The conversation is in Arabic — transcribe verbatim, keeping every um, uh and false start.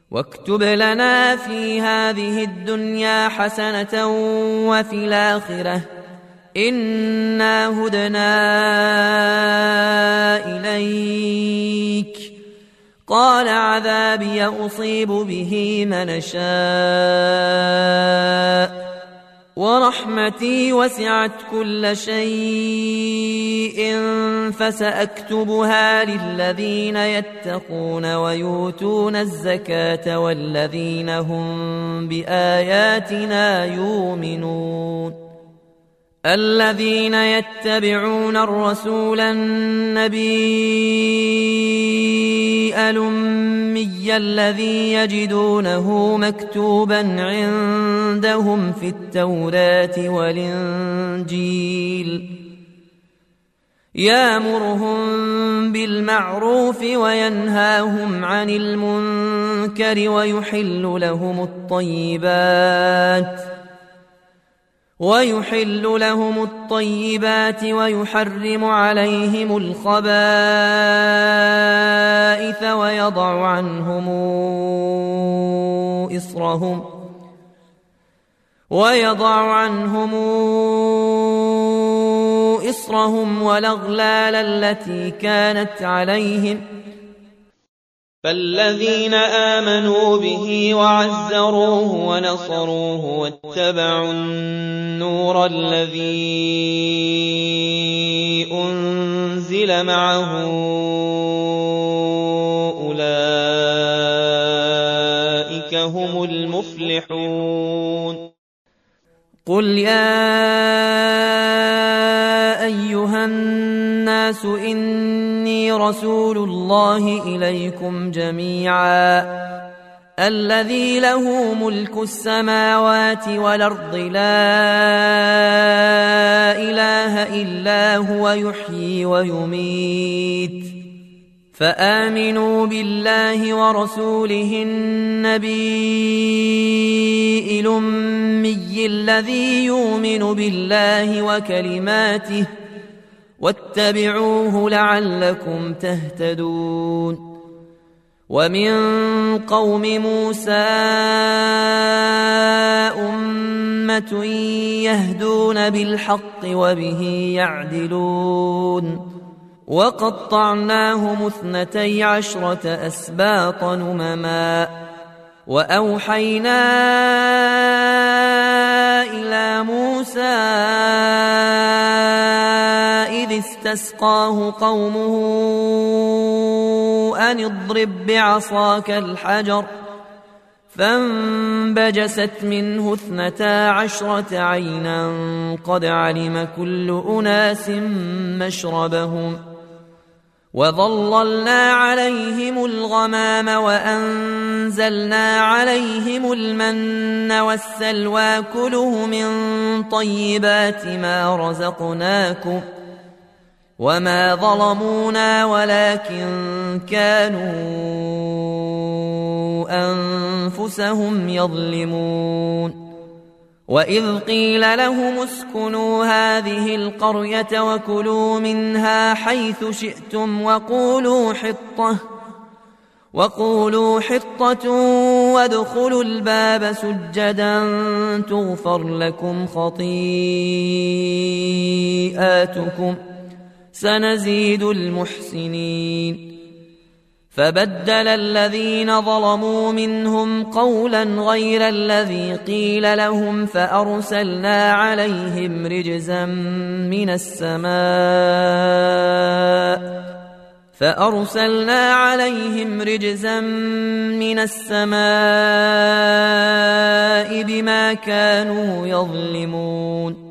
واكتب لنا في هذه الدنيا حسنة وفي الآخرة إنا هدنا إليك. قال عذابي أصيب به من شاء ورحمتي وسعت كل شيء فسأكتبها للذين يتقون ويؤتون الزكاة والذين هم بآياتنا يؤمنون. الذين يتبعون الرسول النبي الأمي الذي يجدونه مكتوبا عندهم في التوراة والإنجيل يأمرهم بالمعروف وينهاهم عن المنكر ويحل لهم الطيبات ويحل لهم الطيبات ويحرم عليهم الخبائث ويضع عنهم إصرهم ويضع عنهم إصرهم والأغلال التي كانت عليهم. فالذين آمنوا به وعزروه ونصروه واتبعوا النور الذي أنزل معه أولئك هم المفلحون. قل يا أيها الناس إني رسول الله إليكم جميعا الذي له ملك السماوات والأرض لا إله إلا هو يحيي ويميت فآمنوا بالله ورسوله النبي الأمي الذي يؤمن بالله وكلماته واتبعوه لعلكم تهتدون. ومن قوم موسى أمة يهدون بالحق وبه يعدلون وقطعناهم اثنتي عشرة أسباط أمما وأوحينا إلى موسى إذ استسقاه قومه أن اضرب بعصاك الحجر فانبجست منه اثنتا عشرة عينا قد علم كل أناس مشربهم وظللنا عليهم الغمام وأنزلنا عليهم المن والسلوى كلوا من طيبات ما رزقناكم وما ظلمونا ولكن كانوا أنفسهم يظلمون. وإذ قيل لهم اسكنوا هذه القرية وكلوا منها حيث شئتم وقولوا حطة وقولوا حطة وادخلوا الباب سجدا تغفر لكم خطيئاتكم سنزيد المحسنين. فبدل الذين ظلموا منهم قولا غير الذي قيل لهم فأرسلنا عليهم رجزا من السماء فأرسلنا عليهم رجزا من السماء بما كانوا يظلمون.